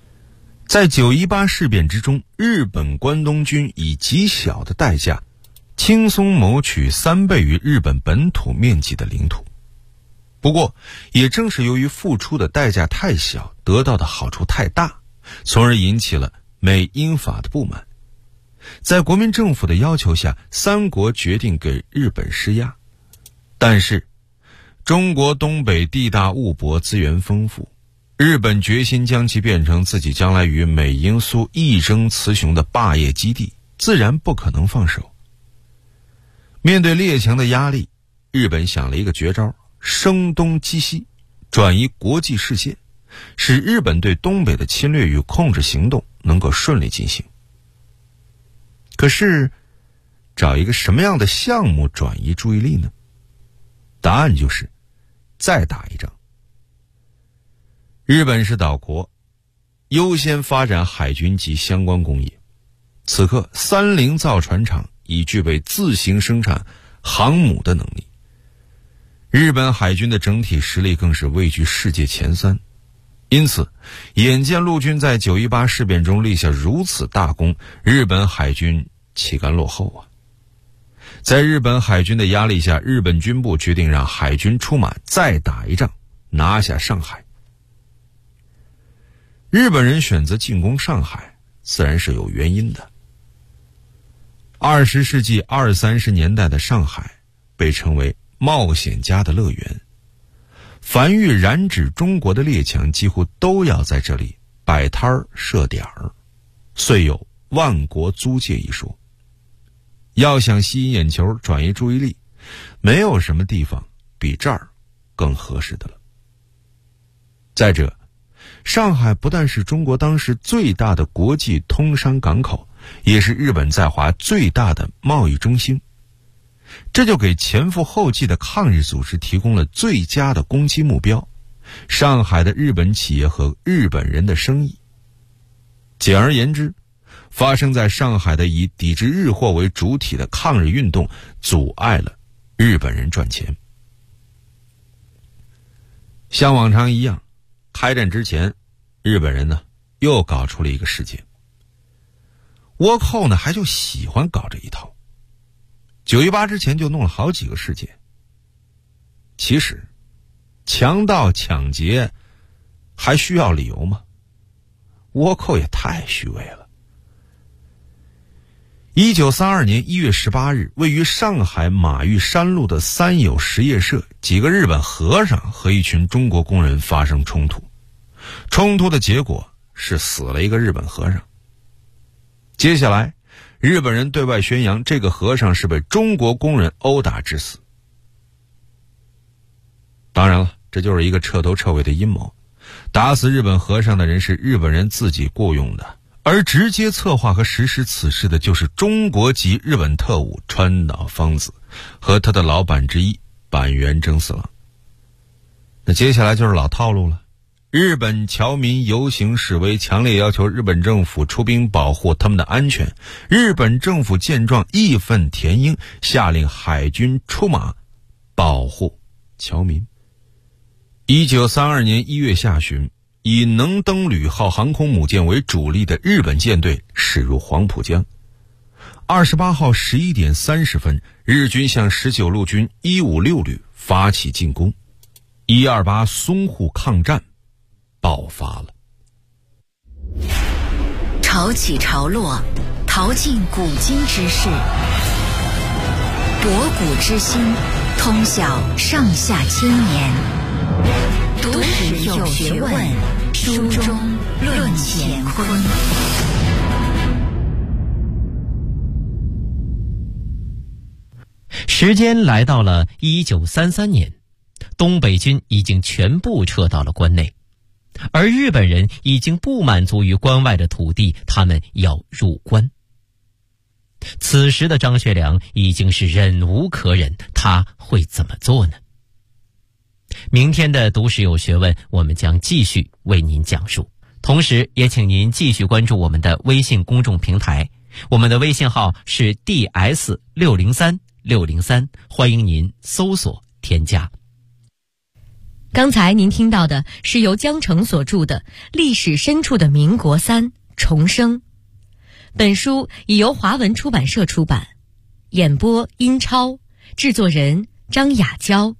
在918事变之中，日本关东军以极小的代价轻松谋取3倍于日本本土面积的领土。不过，也正是由于付出的代价太小，得到的好处太大，从而引起了美英法的不满。在国民政府的要求下，三国决定给日本施压。但是，中国东北地大物博，资源丰富，日本决心将其变成自己将来与美英苏一争雌雄的霸业基地，自然不可能放手。面对列强的压力，日本想了一个绝招，声东击西，转移国际视线，使日本对东北的侵略与控制行动能够顺利进行。可是，找一个什么样的项目转移注意力呢？答案就是再打一仗。日本是岛国，优先发展海军及相关工业。此刻30造船厂已具备自行生产航母的能力，日本海军的整体实力更是位居世界前3。因此，眼见陆军在9·18事变中立下如此大功，日本海军岂甘落后啊！在日本海军的压力下，日本军部决定让海军出马再打一仗，拿下上海。日本人选择进攻上海，自然是有原因的。20世纪20、30年代的上海被称为冒险家的乐园，凡欲染指中国的列强几乎都要在这里摆摊儿设点儿，遂有万国租界一说。要想吸引眼球，转移注意力，没有什么地方比这儿更合适的了。再者，上海不但是中国当时最大的国际通商港口，也是日本在华最大的贸易中心，这就给前赴后继的抗日组织提供了最佳的攻击目标：上海的日本企业和日本人的生意。简而言之，发生在上海的以抵制日货为主体的抗日运动，阻碍了日本人赚钱。像往常一样，开战之前，日本人呢又搞出了一个事件。倭寇呢还就喜欢搞这一套，9·18之前就弄了好几个事件。其实，强盗抢劫还需要理由吗？倭寇也太虚伪了。1932年1月18日，位于上海马玉山路的三友实业社，几个日本和尚和一群中国工人发生冲突。冲突的结果是死了一个日本和尚。接下来，日本人对外宣扬这个和尚是被中国工人殴打致死。当然了，这就是一个彻头彻尾的阴谋。打死日本和尚的人是日本人自己雇佣的，而直接策划和实施此事的就是中国籍日本特务川岛芳子和他的老板之一板垣征四郎。那接下来就是老套路了。日本侨民游行示威，强烈要求日本政府出兵保护他们的安全。日本政府见状义愤填膺，下令海军出马保护侨民。1932年1月下旬，以能登旅号航空母舰为主力的日本舰队驶入黄浦江。28号11点30分，日军向19路军156旅发起进攻，128淞沪抗战爆发了。 潮起潮落，淘尽古今之事，博古之今，通晓上下千年。读史有学问，书中论乾坤。 时间来到了1933年，东北军已经全部撤到了关内，而日本人已经不满足于关外的土地，他们要入关。此时的张学良已经是忍无可忍，他会怎么做呢？明天的读史有学问，我们将继续为您讲述。同时也请您继续关注我们的微信公众平台，我们的微信号是 DS603603，欢迎您搜索添加。 刚才您听到的是由江澄所著的《历史深处的民国3重生》，本书已由华文出版社出版。 演播殷超，制作人张雅娇。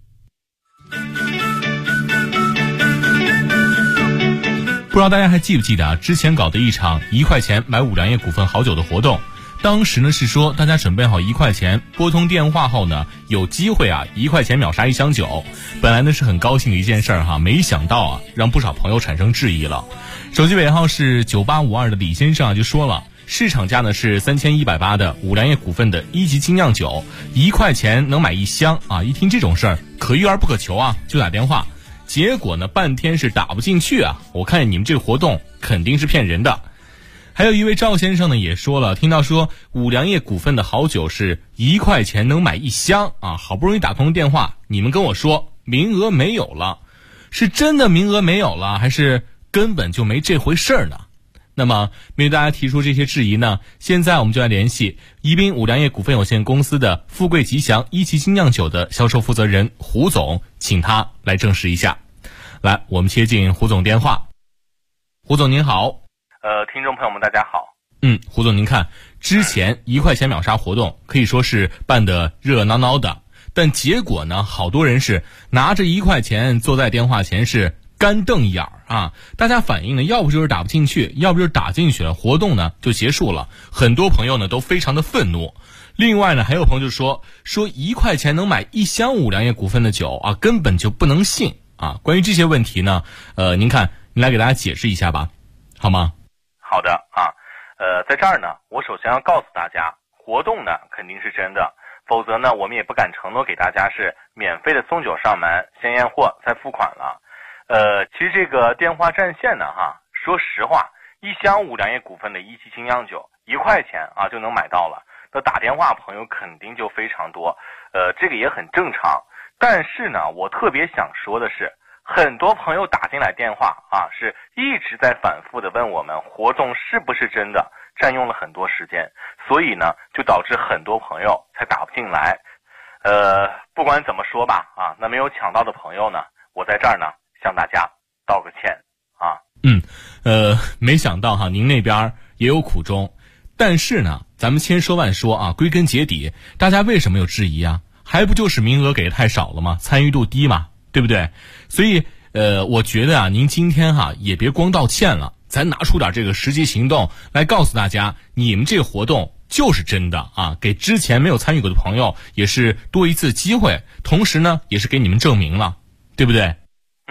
不知道大家还记不记得之前搞的一场1块钱买五粮液股份好酒的活动，当时呢是说大家准备好1块钱，拨通电话后呢有机会1块钱秒杀1箱酒。本来呢是很高兴的一件事儿没想到让不少朋友产生质疑了。手机尾号是9852的李先生就说了，市场价呢是3180的五粮液股份的1级精酿酒，1块钱能买1箱一听这种事儿可遇而不可求就打电话。结果呢半天是打不进去我看你们这个活动肯定是骗人的。还有一位赵先生呢也说了，听到说五粮液股份的好酒是1块钱能买1箱好不容易打通电话，你们跟我说名额没有了，是真的名额没有了，还是根本就没这回事儿呢？那么面对大家提出这些质疑呢，现在我们就来联系宜宾五粮液股份有限公司的富贵吉祥1级精酿酒的销售负责人胡总，请他来证实一下。来，我们接进胡总电话。胡总您好。 听众朋友们大家好。 胡总您看，之前1块钱秒杀活动可以说是办得热热闹闹的，但结果呢好多人是拿着1块钱坐在电话前是干瞪眼大家反映呢要不就是打不进去，要不就是打进去了，活动呢就结束了。很多朋友呢都非常的愤怒。另外呢还有朋友就说1块钱能买1箱五粮液股份的酒根本就不能信关于这些问题呢您来给大家解释一下吧，好吗？ 好的在这儿呢我首先要告诉大家，活动呢肯定是真的，否则呢我们也不敢承诺给大家是免费的送酒上门，先验货再付款了。其实这个电话占线呢说实话，1箱五粮液股份的1级精酿酒1块钱就能买到了，那打电话朋友肯定就非常多，这个也很正常。但是呢我特别想说的是，很多朋友打进来电话是一直在反复的问我们活动是不是真的，占用了很多时间，所以呢就导致很多朋友才打不进来。不管怎么说吧那没有抢到的朋友呢，我在这儿呢向大家道个歉没想到您那边也有苦衷。但是呢咱们千说万说归根结底大家为什么有质疑还不就是名额给的太少了吗？参与度低嘛，对不对？所以我觉得您今天也别光道歉了，咱拿出点这个实际行动来告诉大家，你们这个活动就是真的给之前没有参与过的朋友也是多一次机会，同时呢也是给你们证明了，对不对？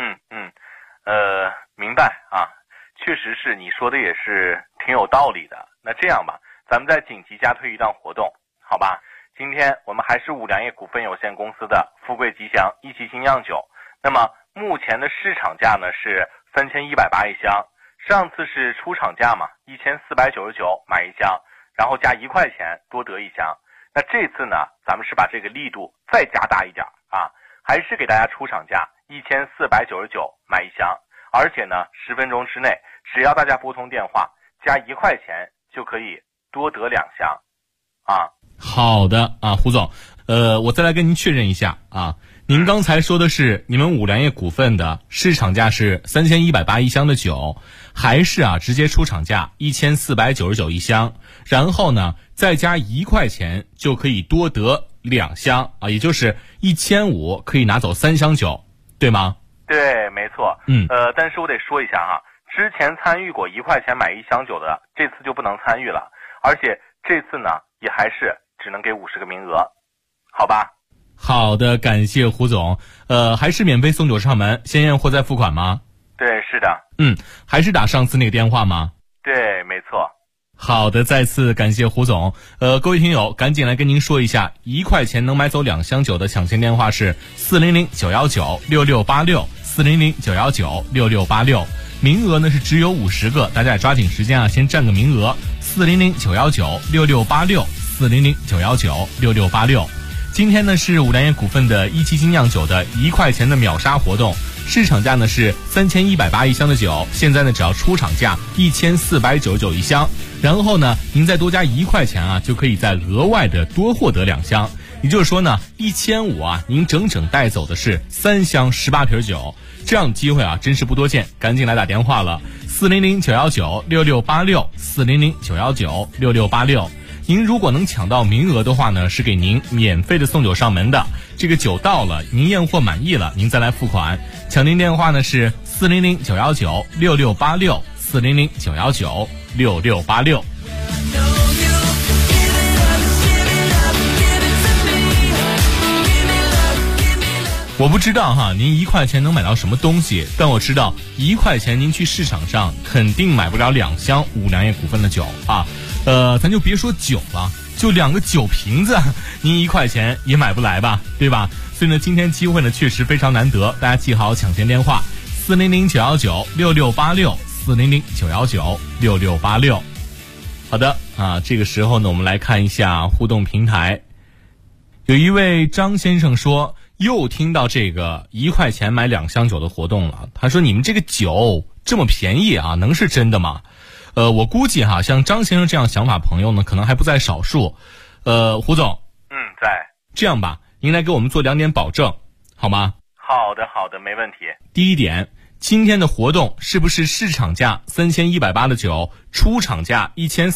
明白确实是你说的也是挺有道理的。那这样吧，咱们再紧急加推一档活动，好吧？今天我们还是五粮液股份有限公司的富贵吉祥1级精酿酒，那么目前的市场价呢是3180一箱，上次是出厂价嘛，1499买1箱，然后加1块钱多得1箱。那这次呢咱们是把这个力度再加大一点还是给大家出厂价1499买1箱，而且呢10分钟之内只要大家拨通电话加1块钱就可以多得2箱好的胡总，我再来跟您确认一下您刚才说的是你们五粮液股份的市场价是3180一箱的酒，还是直接出厂价1499一箱，然后呢再加1块钱就可以多得2箱也就是1500可以拿走3箱酒，对吗？ 对，没错。但是我得说一下之前参与过1块钱买1箱酒的，这次就不能参与了，而且这次呢也还是只能给50个名额，好吧？ 好的，感谢胡总。还是免费送酒上门，先验货再付款吗？ 对，是的。 还是打上次那个电话吗？ 对，没错。 好的，再次感谢胡总。各位听友，赶紧来跟您说一下，1块钱能买走2箱酒的抢先电话是400-919-6686，400-919-6686。名额呢是只有50个，大家也抓紧时间先占个名额。400-919-6686，400-919-6686。今天呢是五粮液股份的1级精酿酒的1块钱的秒杀活动，市场价呢是3180一箱的酒，现在呢只要出厂价1499一箱，然后呢您再多加1块钱就可以再额外的多获得2箱，也就是说呢1500您整整带走的是3箱18瓶酒，这样的机会真是不多见，赶紧来打电话了，400-919-6686，400-919-6686。 您如果能抢到名额的话呢，是给您免费的送酒上门的。这个酒到了，您验货满意了，您再来付款。抢订电话呢是400-919-6686，400-919-6686。我不知道哈，您1块钱能买到什么东西，但我知道1块钱您去市场上肯定买不了2箱五粮液股份的酒啊。咱就别说酒了，就2个酒瓶子，您1块钱也买不来吧，对吧？所以呢，今天机会呢确实非常难得，大家记好抢先电话400-919-6686，400-919-6686。好的啊，这个时候呢，我们来看一下互动平台。有一位张先生说，又听到这个1块钱买2箱酒的活动了。他说，你们这个酒这么便宜啊，能是真的吗？我估计哈，像张先生这样想法朋友呢，可能还不在少数。胡总， 在。 这样吧，您来给我们做2点保证，好吗？ 好的，没问题。 第一点，今天的活动是不是市场价3180的酒，出厂价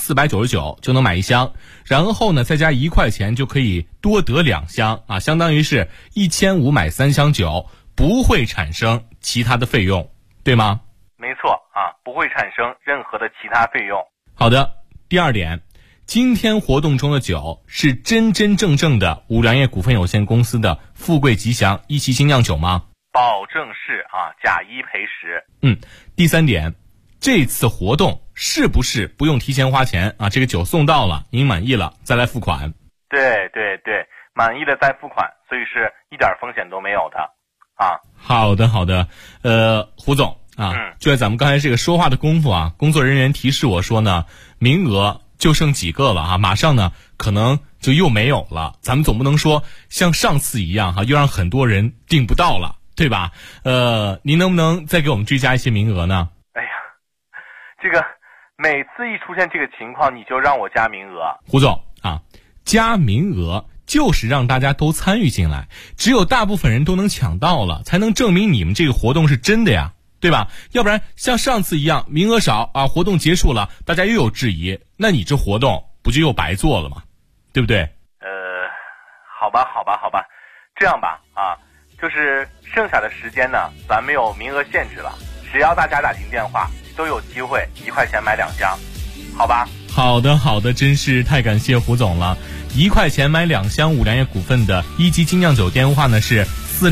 1499就能买1箱，然后呢再加1块钱就可以多得2箱啊，相当于是1500买3箱酒，不会产生其他的费用，对吗？ 没错啊，不会产生任何的其他费用。 好的，第二点，今天活动中的酒是真真正正的五粮液股份有限公司的富贵吉祥一期精酿酒吗？ 保证是啊，假一赔10。 第三点，这次活动是不是不用提前花钱啊？这个酒送到了，您满意了再来付款。 对，满意了再付款，所以是一点风险都没有的啊。 好的，胡总啊，就在咱们刚才这个说话的功夫啊，工作人员提示我说呢，名额就剩几个了啊，马上呢可能就又没有了。咱们总不能说像上次一样哈，又让很多人订不到了，对吧？您能不能再给我们追加一些名额呢？ 哎呀，这个每次一出现这个情况，你就让我加名额。 胡总啊，加名额就是让大家都参与进来，只有大部分人都能抢到了，才能证明你们这个活动是真的呀，对吧？要不然像上次一样名额少啊，活动结束了大家又有质疑，那你这活动不就又白做了吗？对不对？ 好吧，这样吧啊，就是剩下的时间呢，咱没有名额限制了，只要大家打进电话都有机会1块钱买2箱，好吧？ 好的，真是太感谢胡总了。1块钱买2箱五粮液股份的一级精酿酒，电话呢是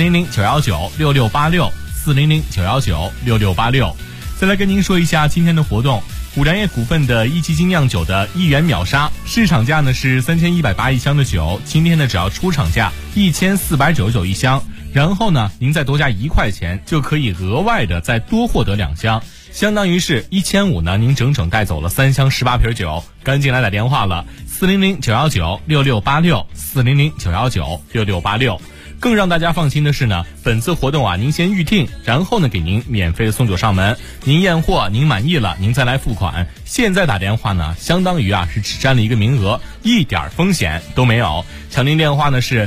400-919-6686，400-919-6686。再来跟您说一下今天的活动，五粮液股份的一级精酿酒的1元秒杀，市场价呢是31801箱的酒，今天呢只要出厂价14991箱，然后呢您再多加1块钱就可以额外的再多获得2箱，相当于是1500呢，您整整带走了3箱18瓶酒。赶紧来打电话了，400-919-6686，400-919-6686。更让大家放心的是呢，本次活动啊，您先预定，然后呢给您免费的送酒上门，您验货您满意了，您再来付款。现在打电话呢，相当于啊是只占了一个名额，一点风险都没有。抢订电话呢是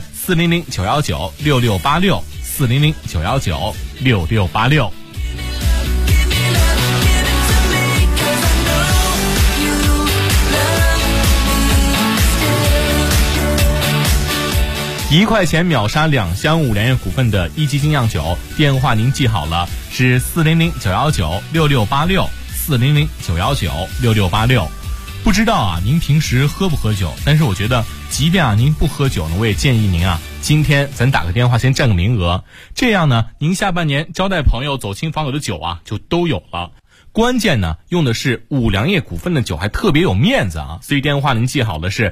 400-919-6686，400-919-6686。1块钱秒杀2箱五粮液股份的一级精酿酒，电话您记好了，是400-919-6686，400-919-6686。不知道啊，您平时喝不喝酒？但是我觉得，即便啊您不喝酒呢，我也建议您啊，今天咱打个电话先占个名额，这样呢，您下半年招待朋友、走亲访友的酒啊，就都有了。关键呢，用的是五粮液股份的酒，还特别有面子啊！所以电话您记好了是